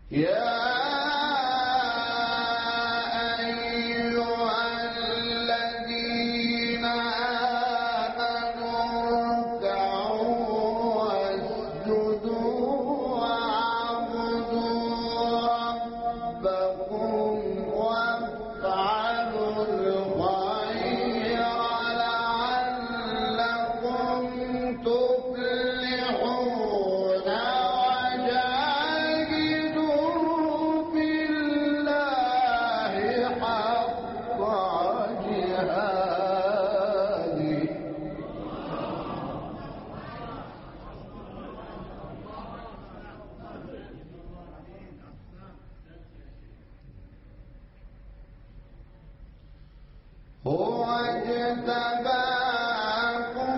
هو اجتباكم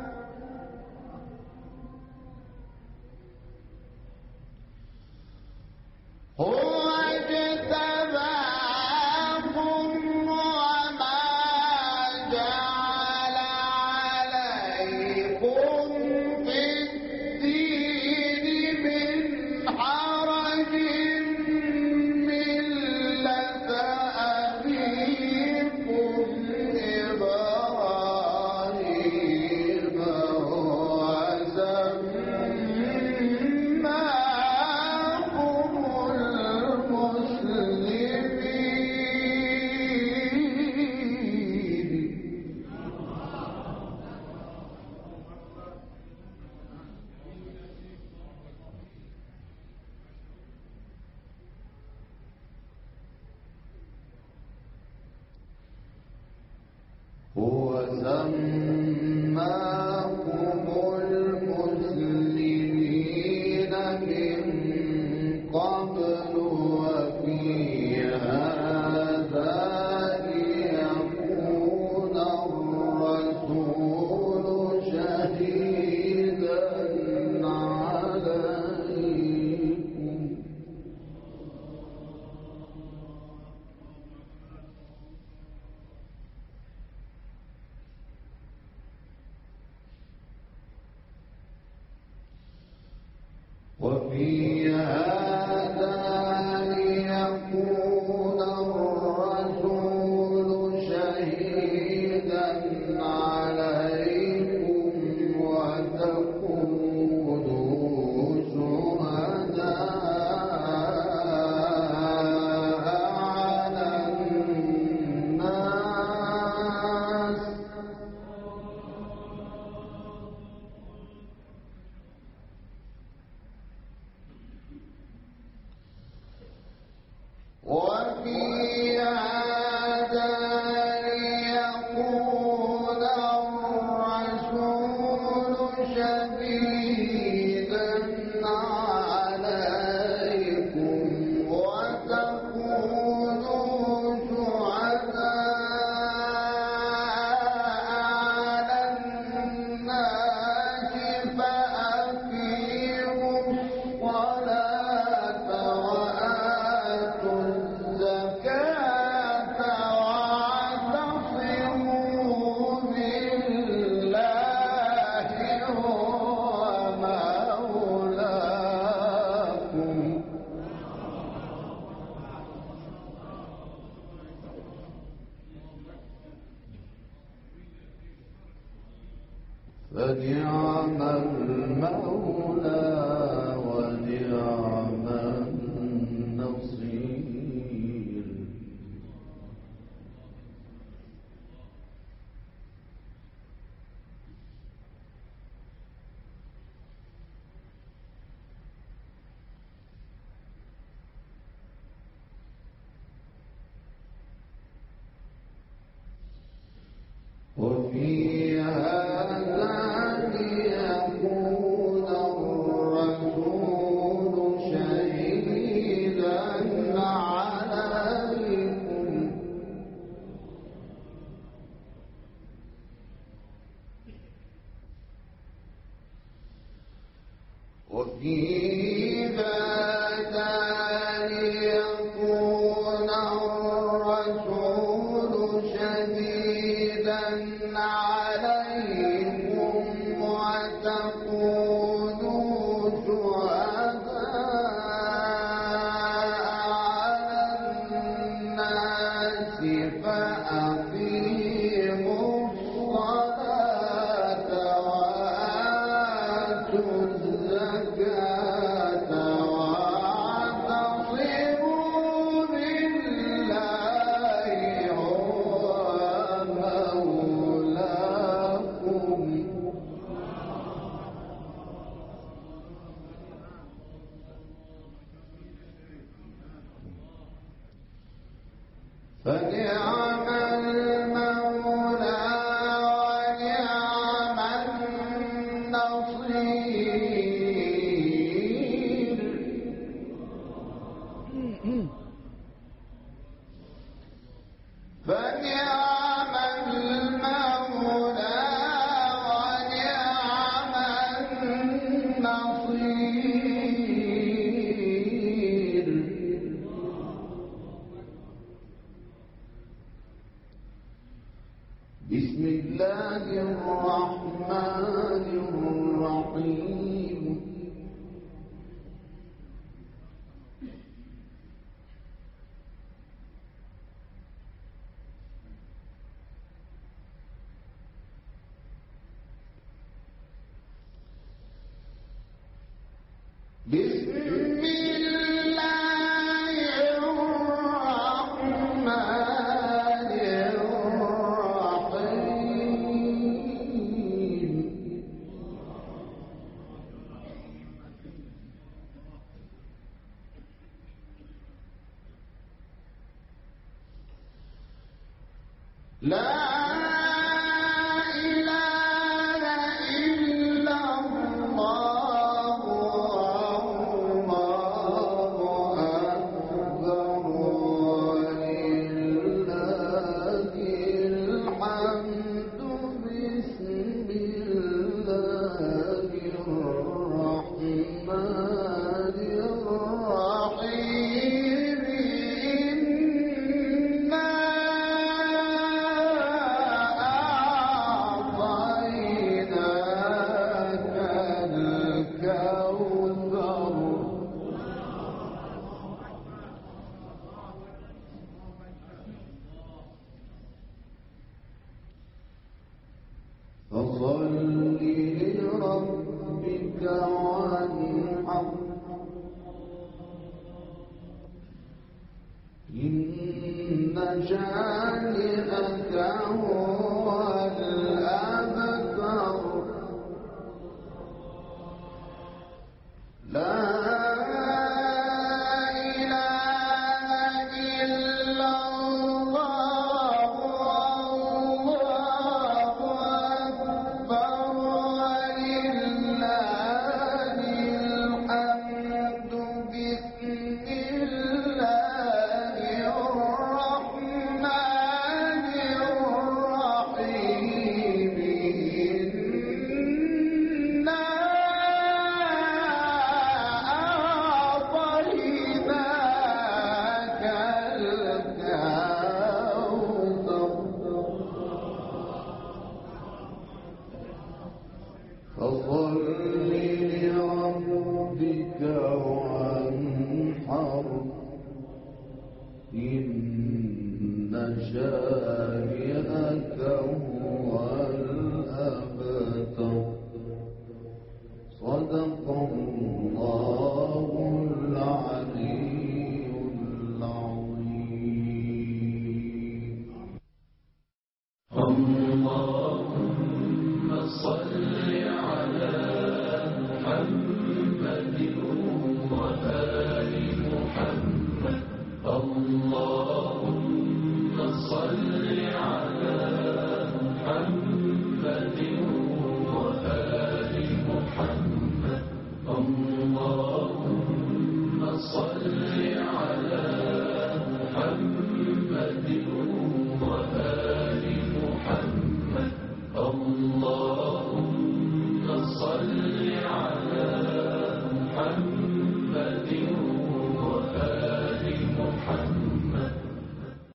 وما جعل عليكم في الدين من حرج ملة أبيكم إبراهيم هو سماكم المسلمين. هو سماكم المسلمين من قبل وفي هذا ليكون الرسول شهيدا عليكم وفي هذا ليكون الرسول شهيدا عليكم وتكونوا شهداء على الناس وفي هذا ليكون الرسول شهيدا عليكم وتكونوا شهداء على الناس فأقيموا الصلاة وآتوا الزكاة واعتصموا بالله هو مولاكم فنعم المولى ونعم النصير. وفي هذا ليكون الرسول شهيدا عليكم وفي هذا ليكون الرسول شهيدا عليكم وتكونوا شهداء فنعم المولى ونعم النصير فنعم المولى ونعم النصير بسم الله الرحمن الرحيم بسم الله الرحمن الرحيم لا إله إلا الله والله أكبر ولله الحمد بسم الله الرحمن الرحيم إنا أعطيناك الكوثر فصل لربك وانحر إن شانئك هو الأبتر لا إله إلا الله والله أكبر ولله الحمد بسم الله الرحمن الرحيم إنا أعطيناك الكوثر فصل لربك وانحر إن شانئك هو الأبتر صدق الله العلي العظيم اللهم صل على محمد وآل محمد اللهم صل على محمد وآل محمد اللهم صل على محمد